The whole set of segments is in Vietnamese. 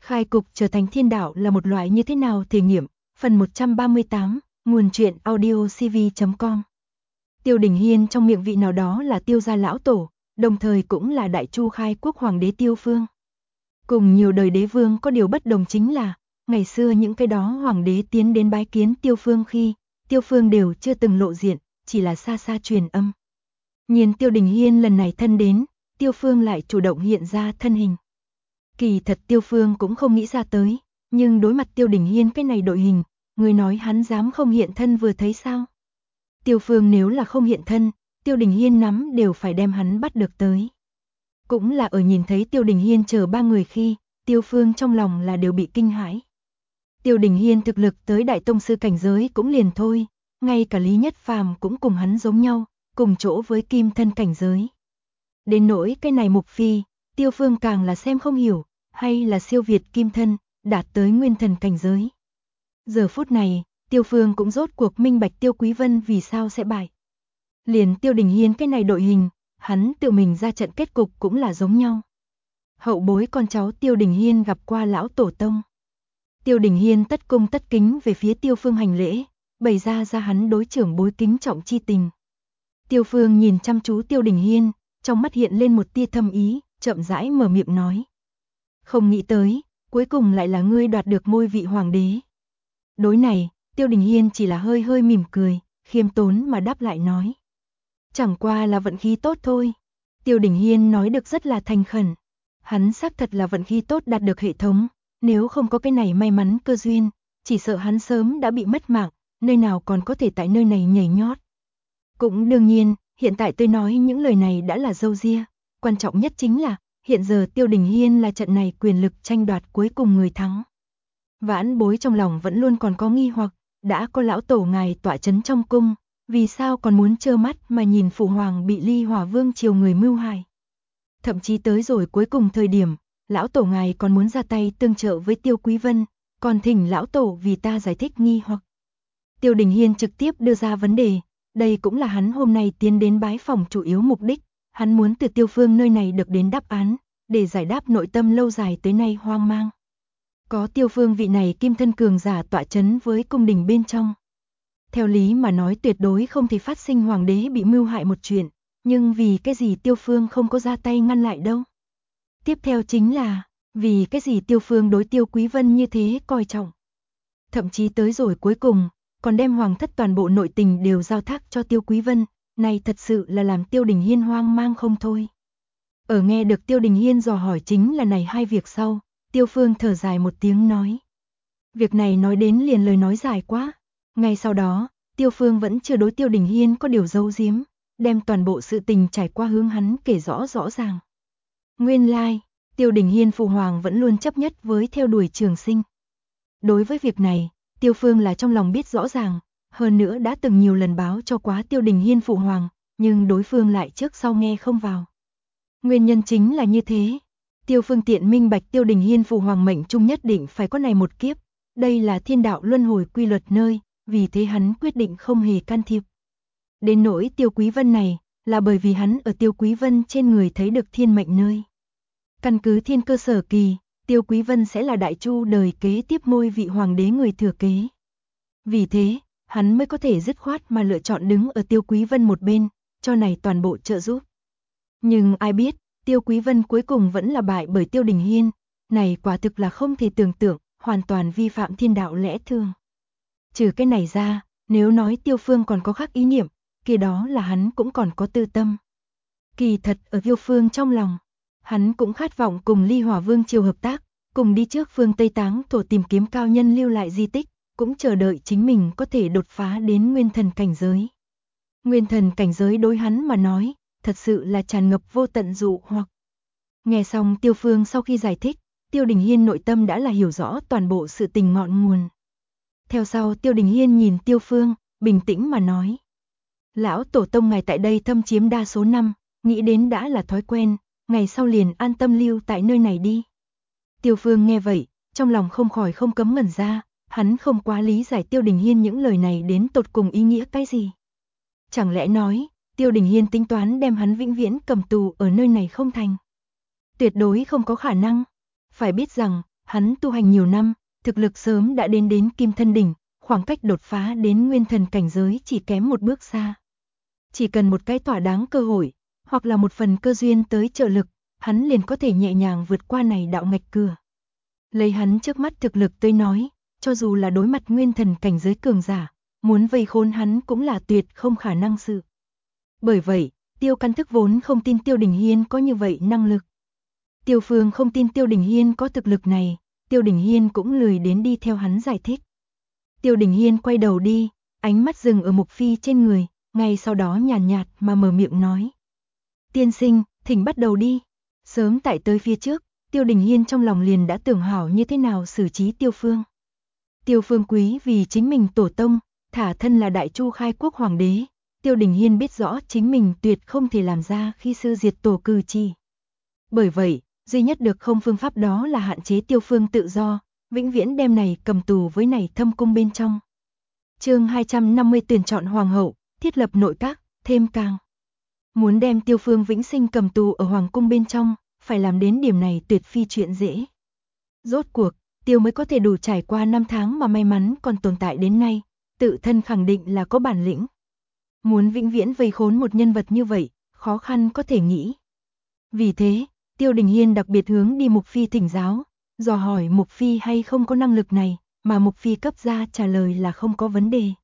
Khai cục trở thành thiên đạo là một loại như thế nào thể nghiệm, phần 138, nguồn truyện audio cv.com. Tiêu Đình Hiên trong miệng vị nào đó là Tiêu gia lão tổ, đồng thời cũng là Đại Chu khai quốc hoàng đế Tiêu Phương. Cùng nhiều đời đế vương có điều bất đồng chính là, ngày xưa những cái đó hoàng đế tiến đến bái kiến Tiêu Phương khi, Tiêu Phương đều chưa từng lộ diện, chỉ là xa xa truyền âm. Nhìn Tiêu Đình Hiên lần này thân đến, Tiêu Phương lại chủ động hiện ra thân hình. Kỳ thật Tiêu Phương cũng không nghĩ ra tới, nhưng đối mặt Tiêu Đình Hiên cái này đội hình, người nói hắn dám không hiện thân vừa thấy sao? Tiêu Phương nếu là không hiện thân, Tiêu Đình Hiên nắm đều phải đem hắn bắt được tới. Cũng là ở nhìn thấy Tiêu Đình Hiên chờ ba người khi, Tiêu Phương trong lòng là đều bị kinh hãi. Tiêu Đình Hiên thực lực tới đại tông sư cảnh giới cũng liền thôi, ngay cả Lý Nhất Phàm cũng cùng hắn giống nhau, cùng chỗ với kim thân cảnh giới. Đến nỗi cái này Mục Phi, Tiêu Phương càng là xem không hiểu, hay là siêu việt kim thân, đạt tới nguyên thần cảnh giới. Giờ phút này, Tiêu Phương cũng rốt cuộc minh bạch Tiêu Quý Vân vì sao sẽ bại. Liền Tiêu Đình Hiên cái này đội hình, hắn tự mình ra trận kết cục cũng là giống nhau. Hậu bối con cháu Tiêu Đình Hiên gặp qua lão tổ tông. Tiêu Đình Hiên tất cung tất kính về phía Tiêu Phương hành lễ, bày ra hắn đối trưởng bối kính trọng chi tình. Tiêu Phương nhìn chăm chú Tiêu Đình Hiên, trong mắt hiện lên một tia thâm ý, chậm rãi mở miệng nói. Không nghĩ tới, cuối cùng lại là ngươi đoạt được ngôi vị hoàng đế. Đối này, Tiêu Đình Hiên chỉ là hơi hơi mỉm cười, khiêm tốn mà đáp lại nói. Chẳng qua là vận khí tốt thôi. Tiêu Đình Hiên nói được rất là thành khẩn. Hắn xác thật là vận khí tốt đạt được hệ thống, nếu không có cái này may mắn cơ duyên, chỉ sợ hắn sớm đã bị mất mạng, nơi nào còn có thể tại nơi này nhảy nhót. Cũng đương nhiên, hiện tại tôi nói những lời này đã là râu ria, quan trọng nhất chính là, hiện giờ Tiêu Đình Hiên là trận này quyền lực tranh đoạt cuối cùng người thắng. Vãn bối trong lòng vẫn luôn còn có nghi hoặc, đã có lão tổ ngài tọa chấn trong cung, vì sao còn muốn trơ mắt mà nhìn phụ hoàng bị Ly Hỏa Vương triều người mưu hại. Thậm chí tới rồi cuối cùng thời điểm, lão tổ ngài còn muốn ra tay tương trợ với Tiêu Quý Vân, còn thỉnh lão tổ vì ta giải thích nghi hoặc. Tiêu Đình Hiên trực tiếp đưa ra vấn đề, đây cũng là hắn hôm nay tiến đến bái phỏng chủ yếu mục đích, hắn muốn từ Tiêu Phương nơi này được đến đáp án, để giải đáp nội tâm lâu dài tới nay hoang mang. Có Tiêu Phương vị này kim thân cường giả tọa chấn với cung đình bên trong. Theo lý mà nói tuyệt đối không thể phát sinh hoàng đế bị mưu hại một chuyện, nhưng vì cái gì Tiêu Phương không có ra tay ngăn lại đâu. Tiếp theo chính là, vì cái gì Tiêu Phương đối Tiêu Quý Vân như thế coi trọng. Thậm chí tới rồi cuối cùng, còn đem hoàng thất toàn bộ nội tình đều giao thác cho Tiêu Quý Vân, này thật sự là làm Tiêu Đình Hiên hoang mang không thôi. Ở nghe được Tiêu Đình Hiên dò hỏi chính là này hai việc sau, Tiêu Phương thở dài một tiếng nói. Việc này nói đến liền lời nói dài quá. Ngay sau đó, Tiêu Phương vẫn chưa đối Tiêu Đình Hiên có điều giấu giếm, đem toàn bộ sự tình trải qua hướng hắn kể rõ ràng. Nguyên lai, Tiêu Đình Hiên phụ hoàng vẫn luôn chấp nhất với theo đuổi trường sinh. Đối với việc này, Tiêu Phương là trong lòng biết rõ ràng, hơn nữa đã từng nhiều lần báo cho quá Tiêu Đình Hiên phụ hoàng, nhưng đối phương lại trước sau nghe không vào. Nguyên nhân chính là như thế. Tiêu Phương tiện minh bạch Tiêu Đình Hiên phụ hoàng mệnh trung nhất định phải có này một kiếp, đây là thiên đạo luân hồi quy luật nơi, vì thế hắn quyết định không hề can thiệp. Đến nỗi Tiêu Quý Vân này, là bởi vì hắn ở Tiêu Quý Vân trên người thấy được thiên mệnh nơi. Căn cứ thiên cơ sở kỳ, Tiêu Quý Vân sẽ là Đại Chu đời kế tiếp ngôi vị hoàng đế người thừa kế. Vì thế, hắn mới có thể dứt khoát mà lựa chọn đứng ở Tiêu Quý Vân một bên, cho này toàn bộ trợ giúp. Nhưng ai biết, Tiêu Quý Vân cuối cùng vẫn là bại bởi Tiêu Đình Hiên, này quả thực là không thể tưởng tượng, hoàn toàn vi phạm thiên đạo lẽ thường. Trừ cái này ra, nếu nói Tiêu Phương còn có khác ý niệm, kia đó là hắn cũng còn có tư tâm. Kỳ thật ở Tiêu Phương trong lòng, hắn cũng khát vọng cùng Ly Hỏa Vương triều hợp tác, cùng đi trước phương Tây Táng thổ tìm kiếm cao nhân lưu lại di tích, cũng chờ đợi chính mình có thể đột phá đến nguyên thần cảnh giới. Nguyên thần cảnh giới đối hắn mà nói, thật sự là tràn ngập vô tận dụ hoặc. Nghe xong Tiêu Phương sau khi giải thích, Tiêu Đình Hiên nội tâm đã là hiểu rõ toàn bộ sự tình ngọn nguồn. Theo sau Tiêu Đình Hiên nhìn Tiêu Phương, bình tĩnh mà nói. Lão tổ tông ngài tại đây thâm chiếm đa số năm, nghĩ đến đã là thói quen, ngày sau liền an tâm lưu tại nơi này đi. Tiêu Phương nghe vậy, trong lòng không khỏi không cấm ngẩn ra, hắn không quá lý giải Tiêu Đình Hiên những lời này đến tột cùng ý nghĩa cái gì. Chẳng lẽ nói, Tiêu Đình Hiên tính toán đem hắn vĩnh viễn cầm tù ở nơi này không thành? Tuyệt đối không có khả năng. Phải biết rằng, hắn tu hành nhiều năm, thực lực sớm đã đến kim thân đỉnh, khoảng cách đột phá đến nguyên thần cảnh giới chỉ kém một bước xa. Chỉ cần một cái thỏa đáng cơ hội, hoặc là một phần cơ duyên tới trợ lực, hắn liền có thể nhẹ nhàng vượt qua này đạo ngạch cửa. Lấy hắn trước mắt thực lực tới nói, cho dù là đối mặt nguyên thần cảnh giới cường giả, muốn vây khốn hắn cũng là tuyệt không khả năng sự. Bởi vậy, Tiêu Căn Thức vốn không tin Tiêu Đình Hiên có như vậy năng lực. Tiêu Phương không tin Tiêu Đình Hiên có thực lực này, Tiêu Đình Hiên cũng lười đến đi theo hắn giải thích. Tiêu Đình Hiên quay đầu đi, ánh mắt dừng ở Mục Phi trên người, ngay sau đó nhàn nhạt mà mở miệng nói. Tiên sinh, thỉnh bắt đầu đi. Sớm tại tới phía trước, Tiêu Đình Hiên trong lòng liền đã tưởng hảo như thế nào xử trí Tiêu Phương. Tiêu Phương quý vì chính mình tổ tông, thả thân là Đại Chu khai quốc hoàng đế, Tiêu Đình Hiên biết rõ chính mình tuyệt không thể làm ra khi sư diệt tổ cử chỉ. Bởi vậy, duy nhất được không phương pháp đó là hạn chế Tiêu Phương tự do, vĩnh viễn đem này cầm tù với này thâm cung bên trong. Chương 250 tuyển chọn hoàng hậu, thiết lập nội các, thêm càng. Muốn đem Tiêu Phương vĩnh sinh cầm tù ở hoàng cung bên trong, phải làm đến điểm này tuyệt phi chuyện dễ. Rốt cuộc, Tiêu mới có thể đủ trải qua 5 tháng mà may mắn còn tồn tại đến nay, tự thân khẳng định là có bản lĩnh. Muốn vĩnh viễn vây khốn một nhân vật như vậy, khó khăn có thể nghĩ. Vì thế, Tiêu Đình Hiên đặc biệt hướng đi Mục Phi thỉnh giáo, dò hỏi Mục Phi hay không có năng lực này, mà Mục Phi cấp ra trả lời là không có vấn đề.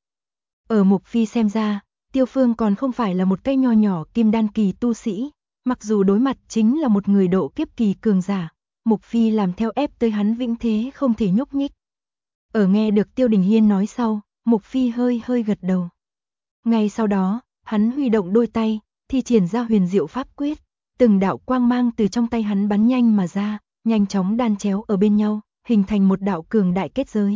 Ở Mục Phi xem ra, Tiêu Phương còn không phải là một cái nho nhỏ kim đan kỳ tu sĩ, mặc dù đối mặt chính là một người độ kiếp kỳ cường giả, Mục Phi làm theo ép tới hắn vĩnh thế không thể nhúc nhích. Ở nghe được Tiêu Đình Hiên nói sau, Mục Phi hơi gật đầu. Ngay sau đó, hắn huy động đôi tay, thi triển ra huyền diệu pháp quyết, từng đạo quang mang từ trong tay hắn bắn nhanh mà ra, nhanh chóng đan chéo ở bên nhau, hình thành một đạo cường đại kết giới.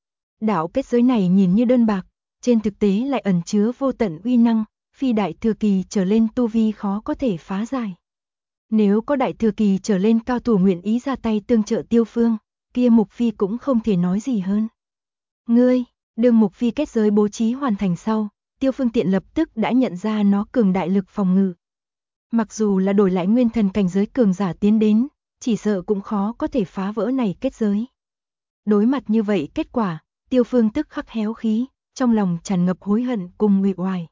Đạo kết giới này nhìn như đơn bạc, trên thực tế lại ẩn chứa vô tận uy năng, phi đại thừa kỳ trở lên tu vi khó có thể phá giải. Nếu có đại thừa kỳ trở lên cao thủ nguyện ý ra tay tương trợ Tiêu Phương, kia Mục Phi cũng không thể nói gì hơn. Ngươi, đường Mục Phi kết giới bố trí hoàn thành sau, Tiêu Phương tiện lập tức đã nhận ra nó cường đại lực phòng ngự. Mặc dù là đổi lại nguyên thần cảnh giới cường giả tiến đến, chỉ sợ cũng khó có thể phá vỡ này kết giới. Đối mặt như vậy kết quả, Tiêu Phương tức khắc héo khí, trong lòng tràn ngập hối hận cùng uể oải.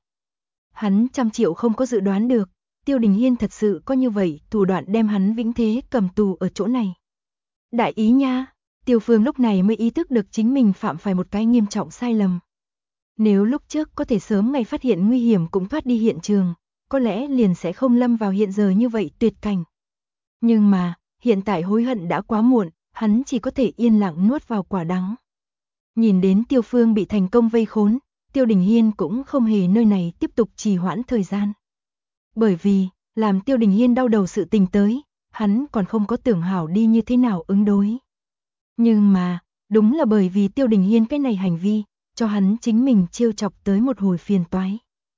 Hắn trăm triệu không có dự đoán được, Tiêu Đình Hiên thật sự có như vậy thủ đoạn đem hắn vĩnh thế cầm tù ở chỗ này. Đại ý nha, Tiêu Phương lúc này mới ý thức được chính mình phạm phải một cái nghiêm trọng sai lầm. Nếu lúc trước có thể sớm ngày phát hiện nguy hiểm cũng thoát đi hiện trường, có lẽ liền sẽ không lâm vào hiện giờ như vậy tuyệt cảnh. Nhưng mà, hiện tại hối hận đã quá muộn, hắn chỉ có thể yên lặng nuốt vào quả đắng. Nhìn đến Tiêu Phương bị thành công vây khốn, Tiêu Đình Hiên cũng không hề nơi này tiếp tục trì hoãn thời gian. Bởi vì, làm Tiêu Đình Hiên đau đầu sự tình tới, hắn còn không có tưởng hảo đi như thế nào ứng đối. Nhưng mà, đúng là bởi vì Tiêu Đình Hiên cái này hành vi, cho hắn chính mình trêu chọc tới một hồi phiền toái.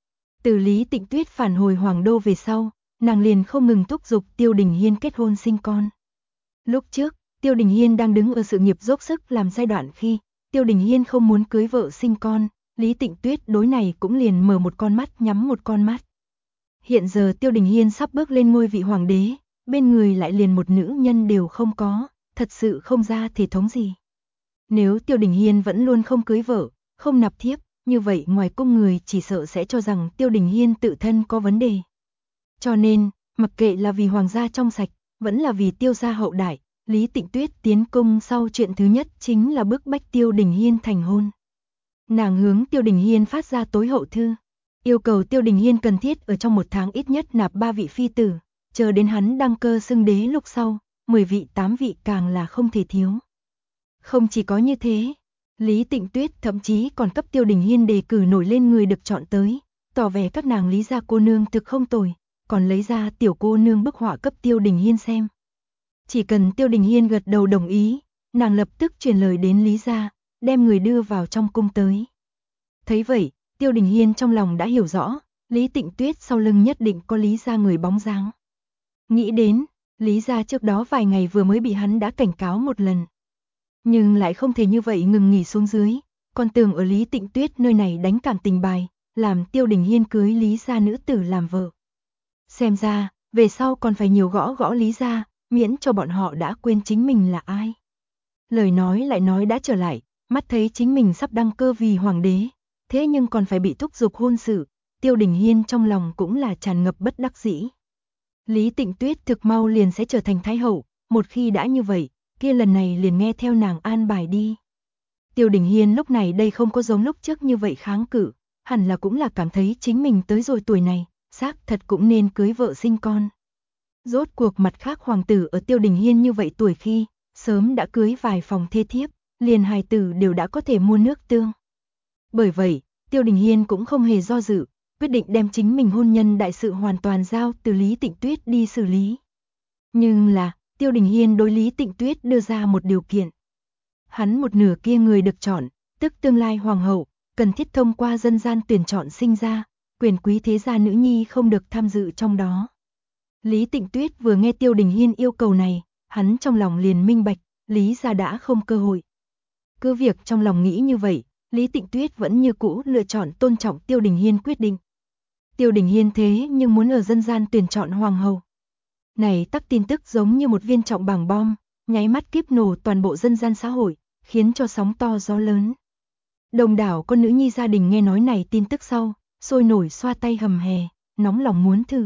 Từ Lý Tịnh Tuyết phản hồi Hoàng Đô về sau, nàng liền không ngừng thúc giục Tiêu Đình Hiên kết hôn sinh con. Lúc trước, Tiêu Đình Hiên đang đứng ở sự nghiệp dốc sức làm giai đoạn khi, Tiêu Đình Hiên không muốn cưới vợ sinh con, Lý Tịnh Tuyết đối này cũng liền mở một con mắt nhắm một con mắt. Hiện giờ Tiêu Đình Hiên sắp bước lên ngôi vị hoàng đế, bên người lại liền một nữ nhân đều không có, thật sự không ra thể thống gì. Nếu Tiêu Đình Hiên vẫn luôn không cưới vợ, không nạp thiếp, như vậy ngoài cung người chỉ sợ sẽ cho rằng Tiêu Đình Hiên tự thân có vấn đề. Cho nên, mặc kệ là vì hoàng gia trong sạch, vẫn là vì Tiêu gia hậu đại, Lý Tịnh Tuyết tiến cung sau chuyện thứ nhất chính là bức bách Tiêu Đình Hiên thành hôn. Nàng hướng Tiêu Đình Hiên phát ra tối hậu thư, yêu cầu Tiêu Đình Hiên cần thiết ở trong 1 tháng ít nhất nạp 3 vị phi tử, chờ đến hắn đăng cơ xưng đế lúc sau, 10 vị 8 vị càng là không thể thiếu. Không chỉ có như thế, Lý Tịnh Tuyết thậm chí còn cấp Tiêu Đình Hiên đề cử nổi lên người được chọn tới, tỏ vẻ các nàng Lý gia cô nương thực không tồi, còn lấy ra tiểu cô nương bức họa cấp Tiêu Đình Hiên xem. Chỉ cần Tiêu Đình Hiên gật đầu đồng ý, nàng lập tức truyền lời đến Lý gia, đem người đưa vào trong cung tới. Thấy vậy, Tiêu Đình Hiên trong lòng đã hiểu rõ, Lý Tịnh Tuyết sau lưng nhất định có Lý gia người bóng dáng. Nghĩ đến, Lý gia trước đó vài ngày vừa mới bị hắn đã cảnh cáo một lần. Nhưng lại không thể như vậy ngừng nghỉ xuống dưới, còn tưởng ở Lý Tịnh Tuyết nơi này đánh cảm tình bài, làm Tiêu Đình Hiên cưới Lý gia nữ tử làm vợ. Xem ra, về sau còn phải nhiều gõ gõ Lý gia, miễn cho bọn họ đã quên chính mình là ai. Lời nói lại nói đã trở lại, mắt thấy chính mình sắp đăng cơ vì hoàng đế, thế nhưng còn phải bị thúc giục hôn sự, Tiêu Đình Hiên trong lòng cũng là tràn ngập bất đắc dĩ. Lý Tịnh Tuyết thực mau liền sẽ trở thành thái hậu, một khi đã như vậy, kia lần này liền nghe theo nàng an bài đi. Tiêu Đình Hiên lúc này đây không có giống lúc trước như vậy kháng cự, hẳn là cũng là cảm thấy chính mình tới rồi tuổi này, xác thật cũng nên cưới vợ sinh con. Rốt cuộc mặt khác hoàng tử ở Tiêu Đình Hiên như vậy tuổi khi, sớm đã cưới vài phòng thê thiếp, liền hài tử đều đã có thể mua nước tương. Bởi vậy, Tiêu Đình Hiên cũng không hề do dự, quyết định đem chính mình hôn nhân đại sự hoàn toàn giao từ Lý Tịnh Tuyết đi xử lý. Nhưng là, Tiêu Đình Hiên đối Lý Tịnh Tuyết đưa ra một điều kiện. Hắn một nửa kia người được chọn, tức tương lai hoàng hậu, cần thiết thông qua dân gian tuyển chọn sinh ra, quyền quý thế gia nữ nhi không được tham dự trong đó. Lý Tịnh Tuyết vừa nghe Tiêu Đình Hiên yêu cầu này, hắn trong lòng liền minh bạch, Lý gia đã không cơ hội. Cứ việc trong lòng nghĩ như vậy, Lý Tịnh Tuyết vẫn như cũ lựa chọn tôn trọng Tiêu Đình Hiên quyết định. Tiêu Đình Hiên thế nhưng muốn ở dân gian tuyển chọn hoàng hậu. Này tắc tin tức giống như một viên trọng bảng bom, nháy mắt kíp nổ toàn bộ dân gian xã hội, khiến cho sóng to gió lớn. Đồng đảo con nữ nhi gia đình nghe nói này tin tức sau, sôi nổi xoa tay hầm hè, nóng lòng muốn thử.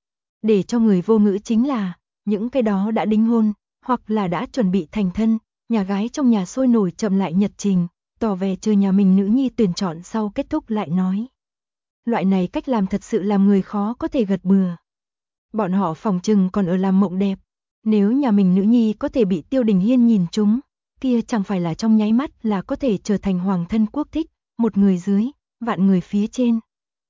Để cho người vô ngữ chính là, những cái đó đã đính hôn, hoặc là đã chuẩn bị thành thân, nhà gái trong nhà sôi nổi chậm lại nhật trình, tỏ vẻ chờ nhà mình nữ nhi tuyển chọn sau kết thúc lại nói. Loại này cách làm thật sự làm người khó có thể gật bừa. Bọn họ phòng trừng còn ở làm mộng đẹp, nếu nhà mình nữ nhi có thể bị Tiêu Đình Hiên nhìn trúng, kia chẳng phải là trong nháy mắt là có thể trở thành hoàng thân quốc thích, một người dưới, vạn người phía trên.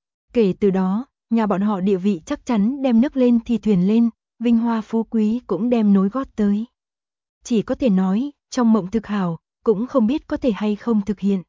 Kể từ đó, nhà bọn họ địa vị chắc chắn đem nước lên thì thuyền lên, vinh hoa phú quý cũng đem nối gót tới. Chỉ có thể nói, trong mộng thực hảo, cũng không biết có thể hay không thực hiện.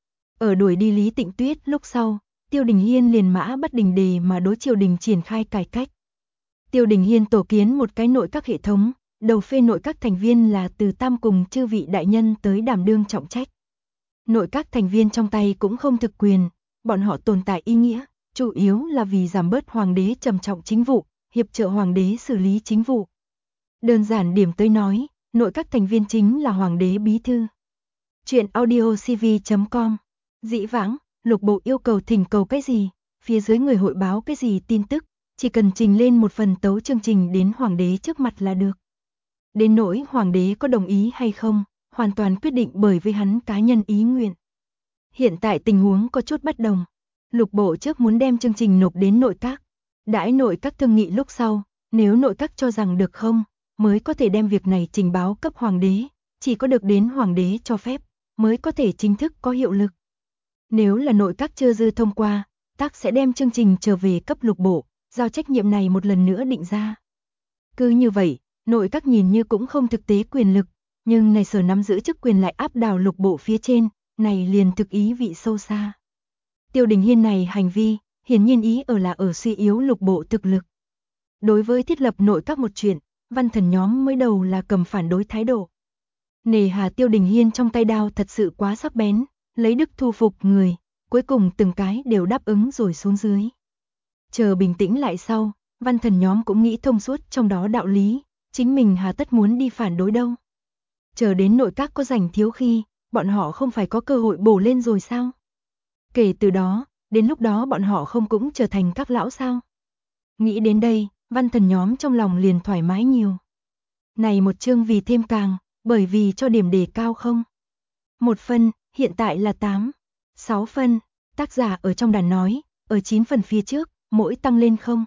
Ở đuổi đi Lý Tịnh Tuyết lúc sau, Tiêu Đình Hiên liền mã bất đình đề mà đối triều đình triển khai cải cách. Tiêu Đình Hiên tổ kiến một cái nội các hệ thống, đầu phê nội các thành viên là từ tam cùng chư vị đại nhân tới đảm đương trọng trách. Nội các thành viên trong tay cũng không thực quyền, bọn họ tồn tại ý nghĩa, chủ yếu là vì giảm bớt hoàng đế trầm trọng chính vụ, hiệp trợ hoàng đế xử lý chính vụ. Đơn giản điểm tới nói, nội các thành viên chính là hoàng đế bí thư. Chuyện audiocv.com. Dĩ vãng, lục bộ yêu cầu thỉnh cầu cái gì, phía dưới người hội báo cái gì tin tức, chỉ cần trình lên một phần tấu chương trình đến hoàng đế trước mặt là được. Đến nỗi hoàng đế có đồng ý hay không, hoàn toàn quyết định bởi với hắn cá nhân ý nguyện. Hiện tại tình huống có chút bất đồng. Lục bộ trước muốn đem chương trình nộp đến nội các. Đãi nội các thương nghị lúc sau, nếu nội các cho rằng được không, mới có thể đem việc này trình báo cấp hoàng đế, chỉ có được đến hoàng đế cho phép, mới có thể chính thức có hiệu lực. Nếu là nội các chưa dư thông qua, tác sẽ đem chương trình trở về cấp lục bộ, giao trách nhiệm này một lần nữa định ra. Cứ như vậy, nội các nhìn như cũng không thực tế quyền lực, nhưng này sở nắm giữ chức quyền lại áp đảo lục bộ phía trên, này liền thực ý vị sâu xa. Tiêu Đình Hiên này hành vi, hiển nhiên ý ở suy yếu lục bộ thực lực. Đối với thiết lập nội các một chuyện, văn thần nhóm mới đầu là cầm phản đối thái độ. Nề hà Tiêu Đình Hiên trong tay đao thật sự quá sắc bén, lấy đức thu phục người, cuối cùng từng cái đều đáp ứng rồi xuống dưới. Chờ bình tĩnh lại sau, văn thần nhóm cũng nghĩ thông suốt trong đó đạo lý, chính mình hà tất muốn đi phản đối đâu. Chờ đến nội các có rảnh thiếu khi, bọn họ không phải có cơ hội bổ lên rồi sao? Kể từ đó, đến lúc đó bọn họ không cũng trở thành các lão sao? Nghĩ đến đây, văn thần nhóm trong lòng liền thoải mái nhiều. Này một chương vì thêm càng, bởi vì cho điểm đề cao không? 1 phân, hiện tại là 8, 6 phân, tác giả ở trong đàn nói, ở 9 phần phía trước, mỗi tăng lên không?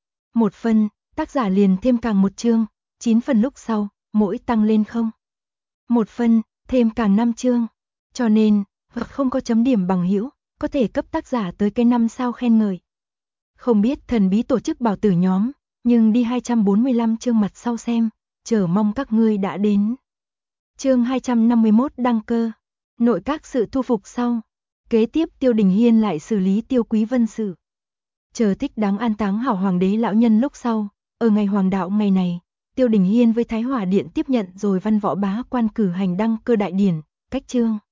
1 phân, tác giả liền thêm càng một chương, 9 phần lúc sau, mỗi tăng lên không? 1 phân, thêm càng 5 chương. Cho nên, không có chấm điểm bằng hữu, có thể cấp tác giả tới cái 5 sao khen ngợi. Không biết thần bí tổ chức bảo tử nhóm, nhưng đi 245 chương mặt sau xem, chờ mong các ngươi đã đến. Chương 251 đăng cơ. Nội các sự thu phục sau. Kế tiếp Tiêu Đình Hiên lại xử lý Tiêu Quý Vân sự. Chờ thích đáng an táng hảo hoàng đế lão nhân lúc sau, ở ngày hoàng đạo ngày này, Tiêu Đình Hiên với Thái Hòa Điện tiếp nhận rồi văn võ bá quan cử hành đăng cơ đại điển, cách chương.